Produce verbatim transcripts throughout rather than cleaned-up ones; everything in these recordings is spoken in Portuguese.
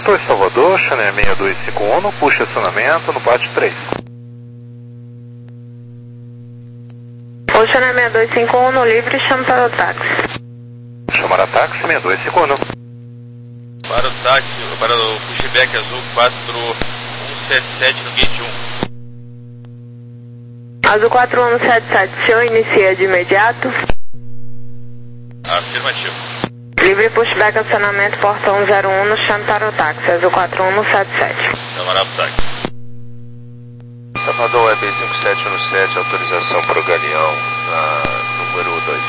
Oi, Salvador, Channel seis dois cinco um, puxa acionamento no pátio três. O Channel seis dois cinco um no livre, chama para o táxi. Chamar a táxi seis dois cinco um. Para o táxi, para o pushback azul quatro um sete sete no gate um. Azul quatro um sete sete, o senhor inicia de imediato? Afirmativo. Livre pushback acionamento portão zero um no chame para o táxi, azul quatro um sete sete. Chamará o táxi. Salvador Web cinco sete um sete, autorização para o Galeão, uh, número dois.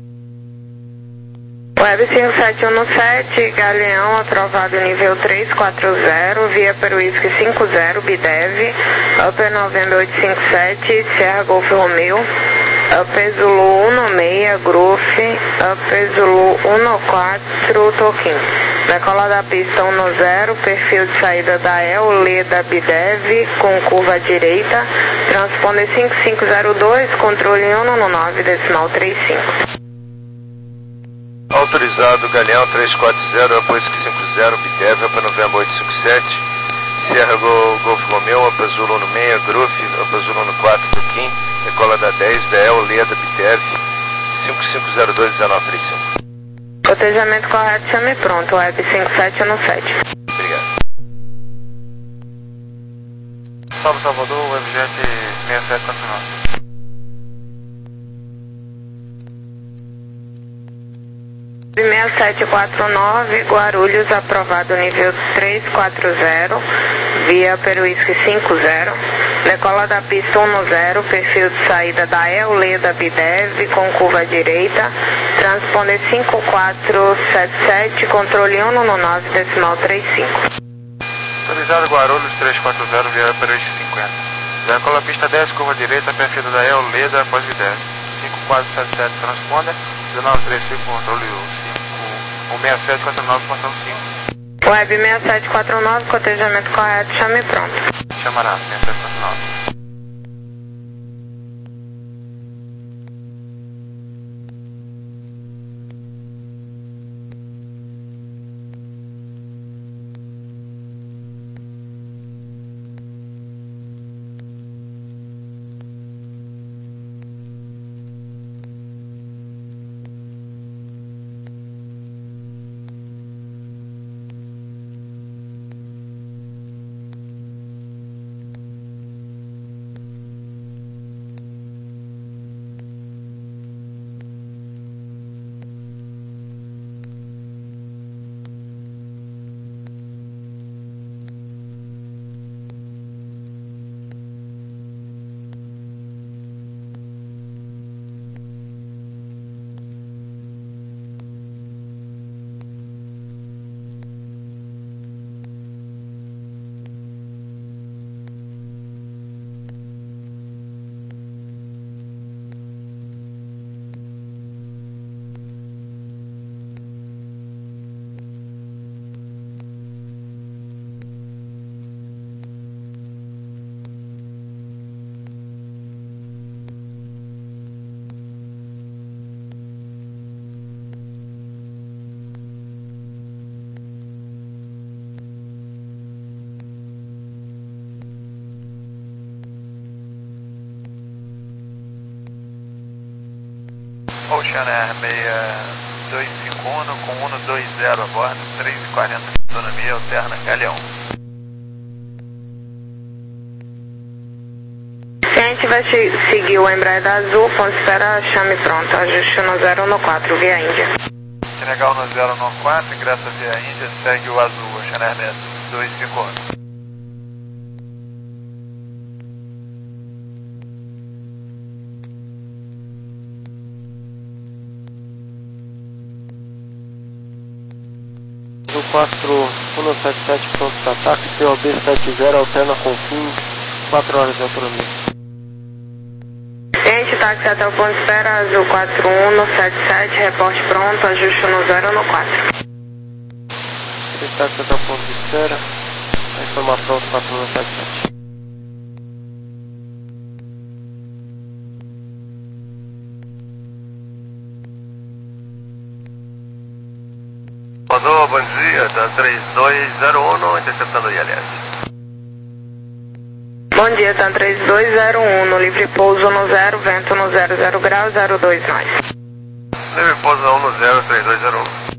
Web cinco sete um sete, Galeão, aprovado nível três quatro zero, via Peruísque cinco zero, Bidev, Upper November oito cinco sete, Sierra Golf Romeo, Upper Zulu um seis, Groove, Upper Zulu um quatro, Toquim. Decola da pista um zero, perfil de saída da El, Leda, Bidev, com curva à direita, transponder cinco cinco zero dois, controle um nove, decimal trinta e cinco. Autorizado, Galeão três quatro zero, apoio cinco zero, Bidev, Upper November oito cinco sete, Sierra Golf Romeo, Upper Zulu um seis, Groove, Upper Zulu um quatro, Toquim, decola da dez, da El, Leda, Bidev, cinco cinco zero dois, dezenove trinta e cinco. Cotejamento correto, chame pronto, Web cinco sete um sete. Obrigado. Salve Salvador, Webjet seis sete quatro nove. seis sete quatro nove, Guarulhos, aprovado nível três quatro zero, via Peruísque cinco zero, decola da pista um zero, perfil de saída da El, Leda, Bidev, com curva à direita, transponder cinco quatro sete sete, controle um nove, decimal trinta e cinco. Autorizado Guarulhos três quatro zero, via Peruísque cinquenta. Decola pista dez, curva à direita, perfil da El, Leda, após Bidev. cinco quatro sete sete, transponder, dezenove trinta e cinco, controle um seis sete quatro nove, portão cinco. Web seis sete quatro nove, cotejamento correto, chame pronto. Chamará, seis sete quatro nove. Ocean Air seis dois cinco um com um dois zero a bordo, três e quarenta de autonomia, alterna Galeão. A gente vai seguir o Embraer da Azul, ponto espera, chame pronto, ajuste no zero um quatro, via Índia. Senegal no zero um quatro, ingressa via Índia, segue o Azul, Ocean Air seis dois cinco um. quatro um sete sete, pronto para ataque, P O B sete zero, alterna com fim, quatro horas de autonomia. Gente, táxi até o ponto de espera, Azul quatro um sete sete, reporte pronto, ajuste no zero um quatro. Esse táxi até o ponto de espera, vai informar pronto quatro um sete sete. Salvador, bom dia, tá três dois zero um, interceptando o I L S. Bom dia, tá três dois zero um, no livre pouso no zero, vento no zero zero grau, zero dois nós. Livre pouso um no zero, três dois zero um.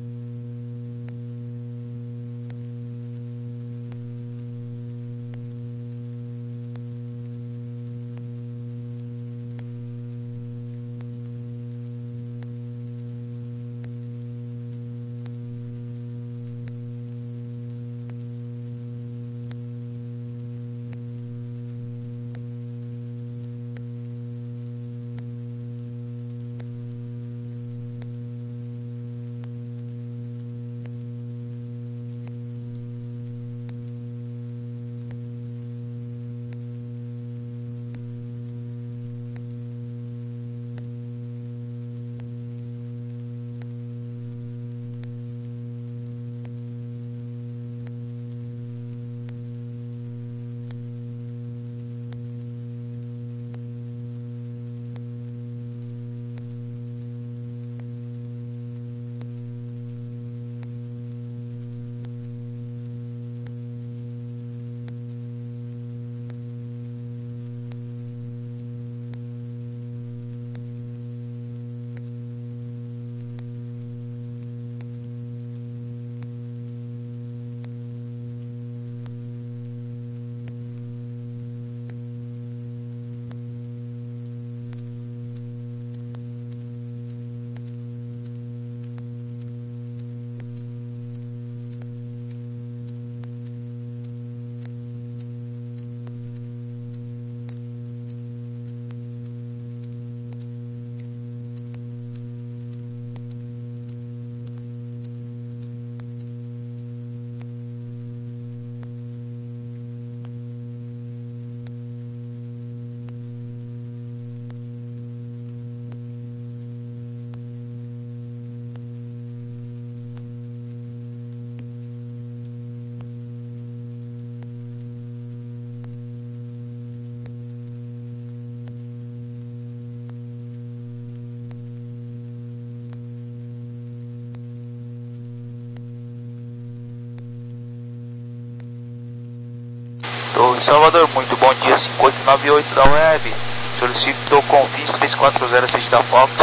Torre Salvador, muito bom dia, cinco oito nove oito da web. Solicito Confins três quatro zero seis da Fox.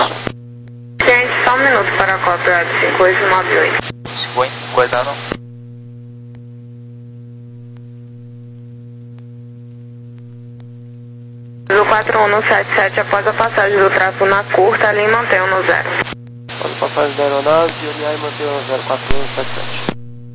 Gente, só um minuto para a cópia de cinco oito nove oito. cinco oito, guardando. Do quatro um no sete sete, após a passagem do tráfego na curta, ali mantém no zero. Após a passagem da aeronave, olhar e manter o zero quatro um sete sete.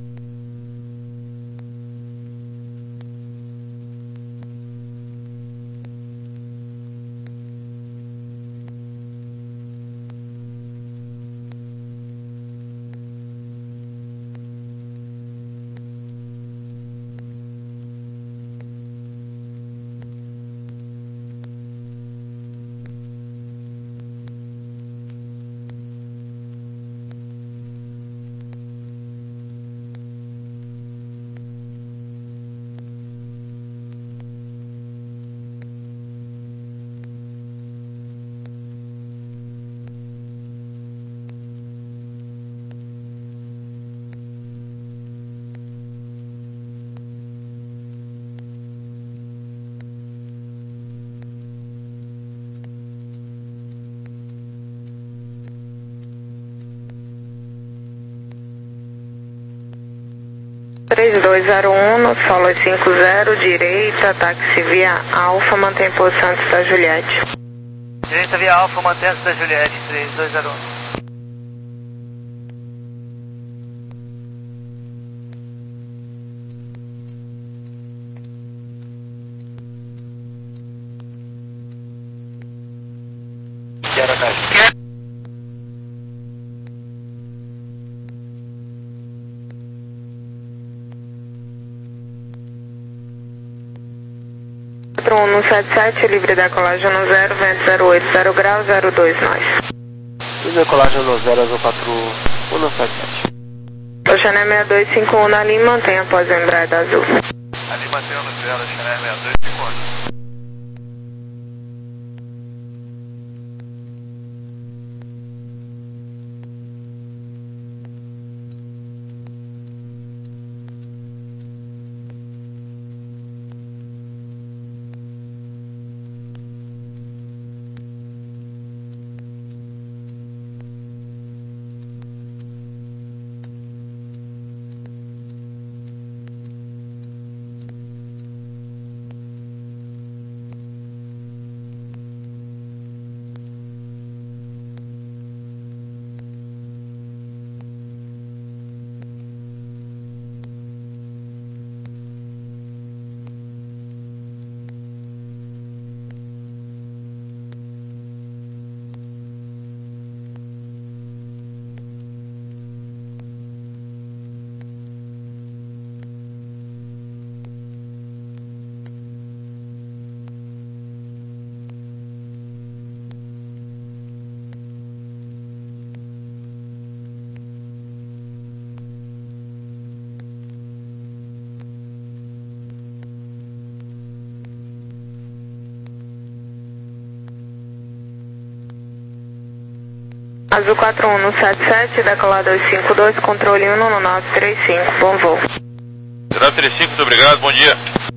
três dois zero um, no solo cinco zero, direita, táxi via Alfa, mantém posição antes da Juliette. Direita via Alfa, mantém antes da Juliette, três dois zero um. Quero caixa. quatro um no sete sete, livre decolagem no zero, vento zero oito zero grau, zero dois nós. Livre decolagem no zero, azul quatro um no sete sete. Oceané seis dois cinco um na Lima, mantém após a embraida azul. Ali mantendo no zero, Oceané seis dois cinco um. Azul quatro um sete sete, decolar dois cinco dois, controle um no nove três cinco, bom voo. nove três cinco, muito obrigado, bom dia.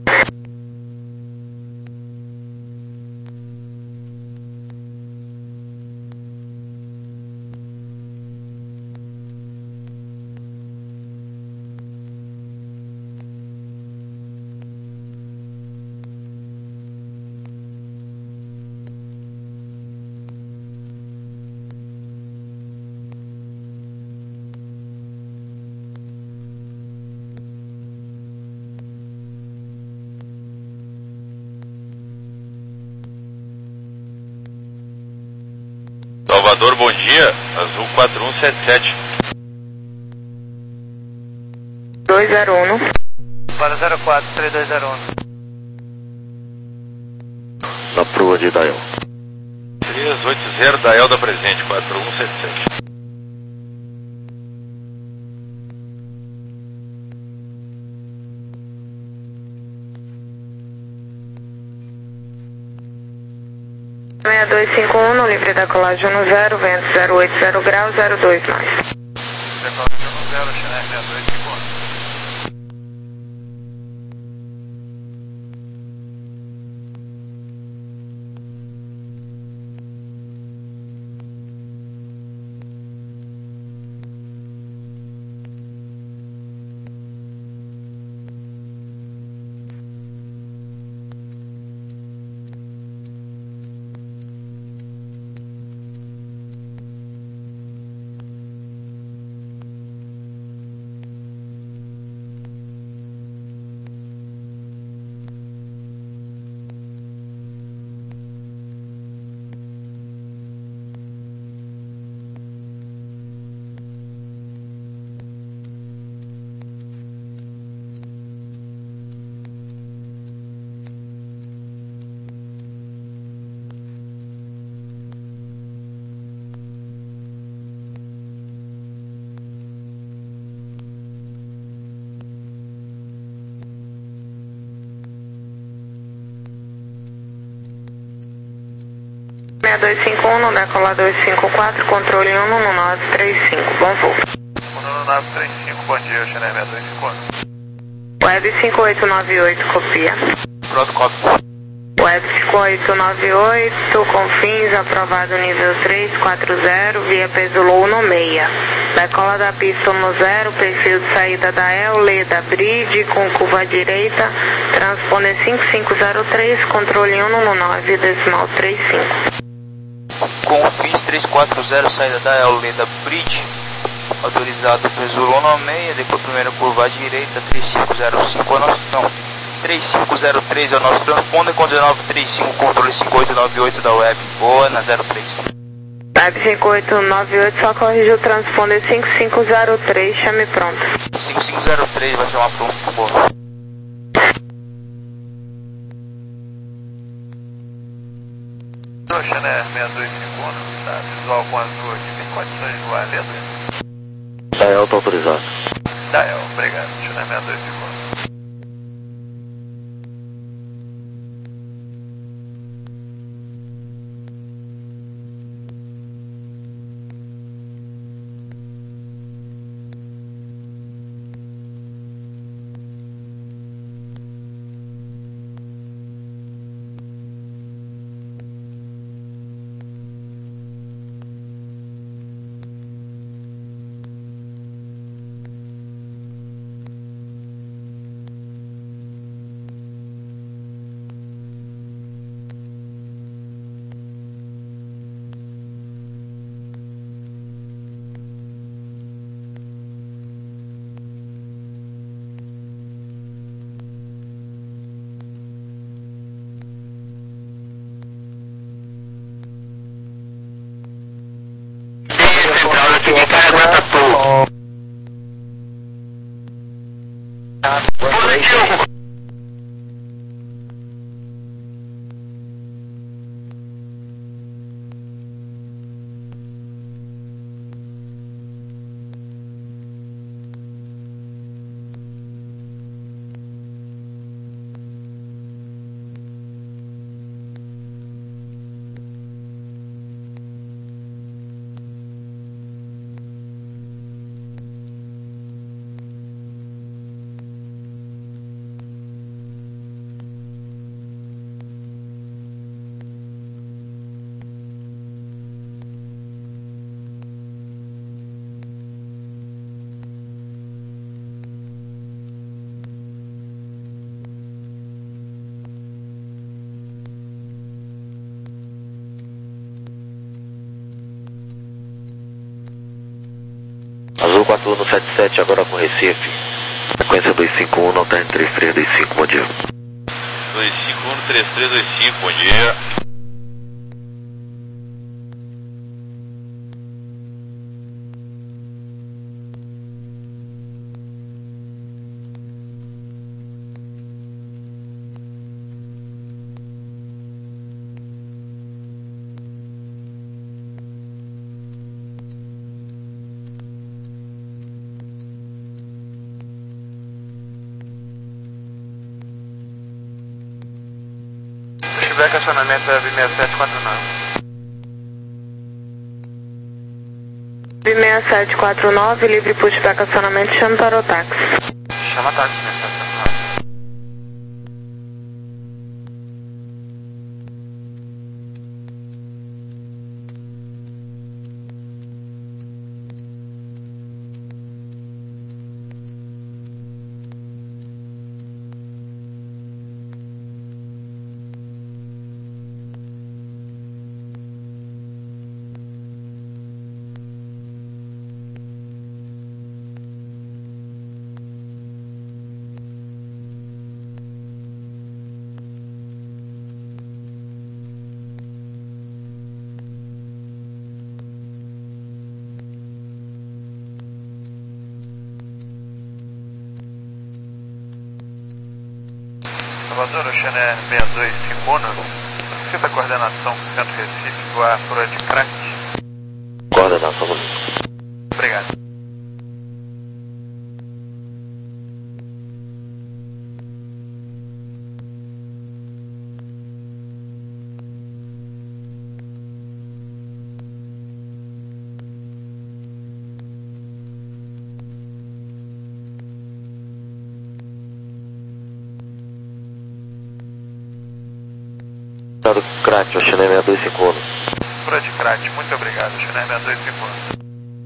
Salvador, bom dia, Azul quatro um sete sete. dois zero um. Para zero quatro, três dois zero um. Na proa de Dael. três oito zero da Elda presente, quatro um sete sete. seis dois cinco um, no livre da colagem no zero, vento zero oito zero graus, zero dois mais. Decolagem no zero, China seis dois cinco um. seis dois cinco um, no decolar dois cinco quatro, controle um no nove três cinco, bom voo. um no nove três cinco, bom dia, China seis dois cinco um. Web cinco oito nove oito, copia. Pronto, copy. Web cinco oito nove oito, confins, aprovado nível três quatro zero, via peso low no meia. Decola da pista no zero, perfil de saída da E L, Leda Bridge, com curva à direita, transponder cinco cinco zero três, controle um no nove, decimal três cinco. Confins três quatro zero, saída da E L, Leda Bridge. Autorizado peso low no meia, depois primeira curva à direita, três cinco zero cinco é o nosso, não, três cinco zero três é o nosso transponder, com dezenove trinta e cinco, controle cinco oito nove oito da web, boa na zero três. Web cinco oito nove oito, só corrige o transponder cinco cinco zero três, chame pronto. cinco cinco zero três vai chamar pronto, boa. Então, China seis dois cinco um, tá visual com azul aqui, tem condições de voar letra? Dael tá autorizado. Dael, obrigado, China seis dois cinco um. Positivo. Saturno sete sete, agora com Recife. Frequência dois cinco um, alterne três três dois cinco, bom dia. dois cinco um, três três dois cinco, bom dia. Pushback, acionamento é B seis sete quatro nove. B seis sete quatro nove, livre pushback, acionamento, chame para o táxi. Chama táxi, B seis sete quatro nove. Salvador, Oxané seis dois cinco um, solicita coordenação Centro Recife, voar por de crack. Coordenação. Obrigado. Crack, Oxané seis dois cinco um. Por de crack, muito obrigado, Oxané seis dois cinco um.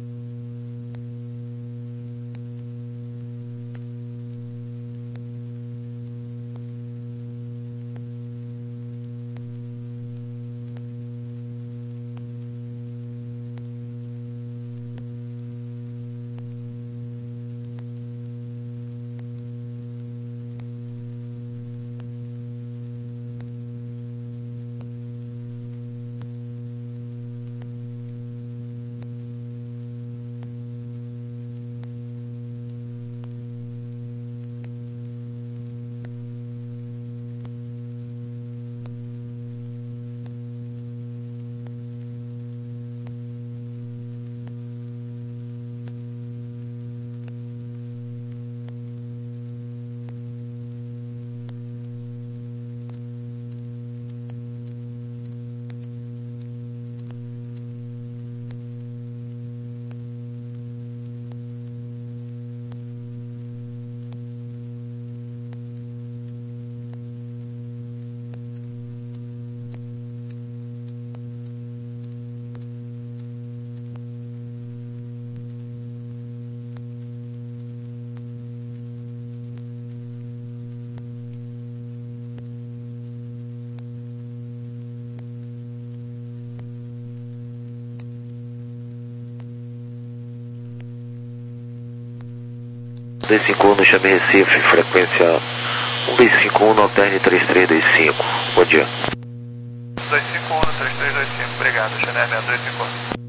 dois cinco um no Chame Recife, frequência um dois cinco um no alterne três três dois cinco, bom dia. dois cinco um no três três dois cinco, obrigado, Oxané seis dois cinco um.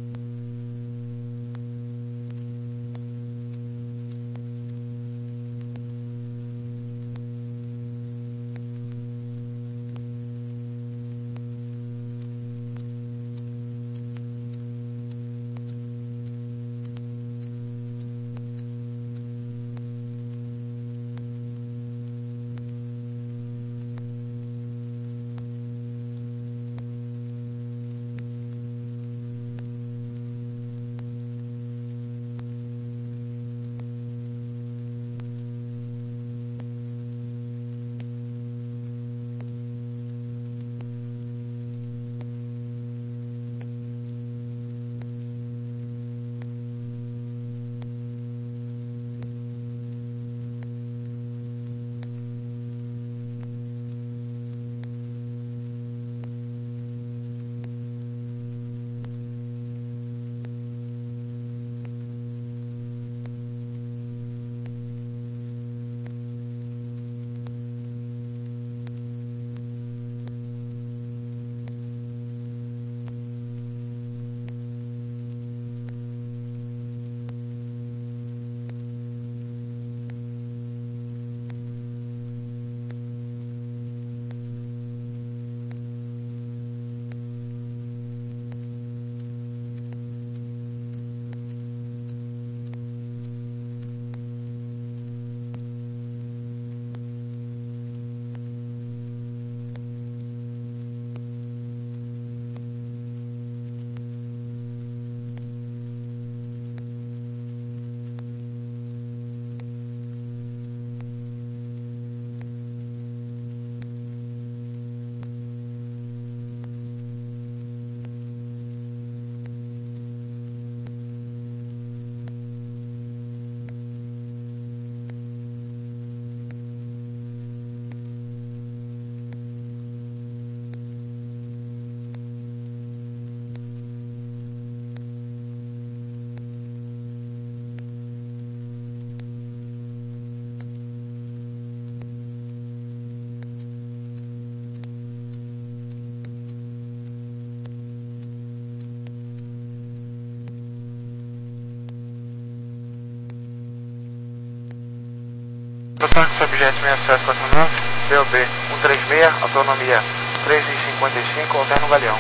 Táxi Objeto seis sete quatro nove, B O B cento e trinta e seis, autonomia três e cinquenta e cinco, alterno Galeão.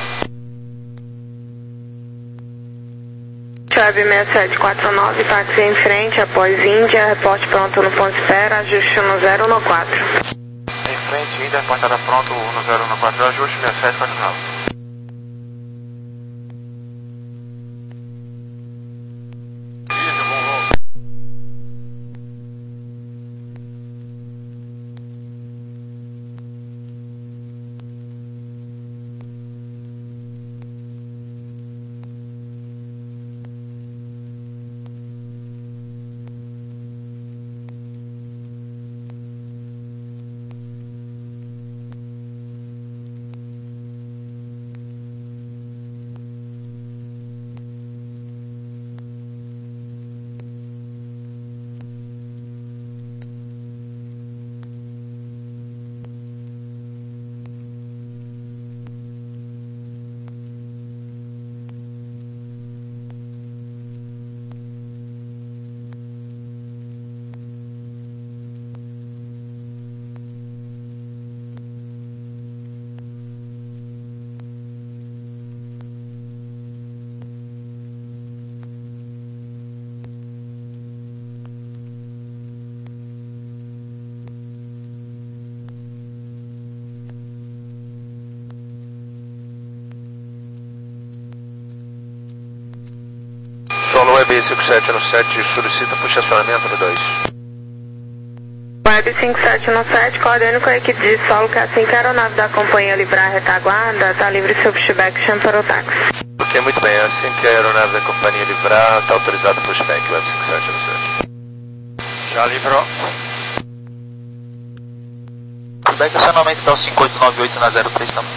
Web seis sete quatro nove, táxi em frente, após Índia, reporte pronto no ponto espera, ajuste no zero no quatro. Em frente, Índia, reportada pronto no zero no quatro, ajuste seis sete quatro nove. Solo Web cinco sete um sete solicita por estacionamento no dois. Web cinco sete um sete, coordene com a equipe de solo que assim que a aeronave da companhia livrar a retaguarda, está livre seu pushback, chama para o táxi. Ok, muito bem. Assim que a aeronave da companhia livrar, está autorizado o pushback, Web cinco sete um sete. Já livrou. Pushback, acionamento da cinco oito nove oito na zero três também.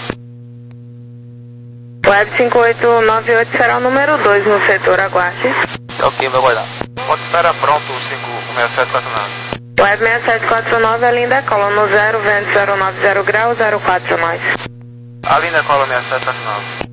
Web cinco oito nove oito será o número dois no setor, aguarde. Ok, vai guardar. Ponto espera pronto, cinco seis sete quatro nove. Web seis sete quatro nove, a linha decola no zero, vento zero nove zero grau, zero quatro nós. A linha decola seis sete quatro nove.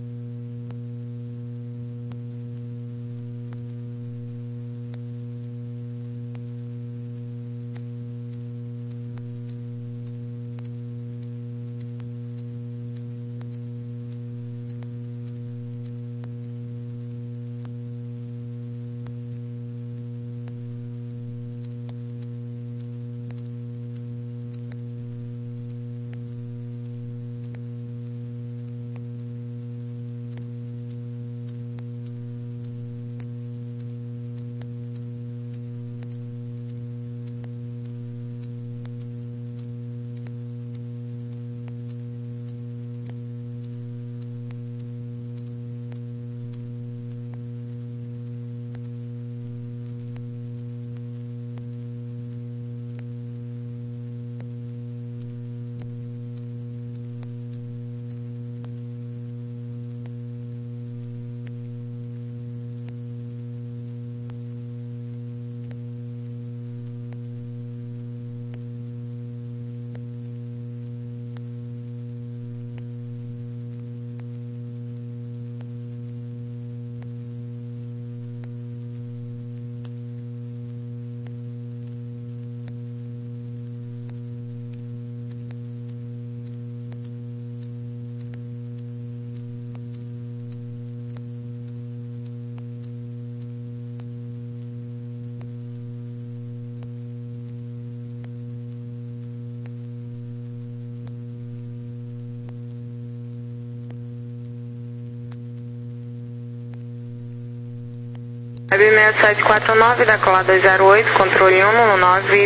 Web seis sete quatro nove, decolar dois zero oito, controle um no nove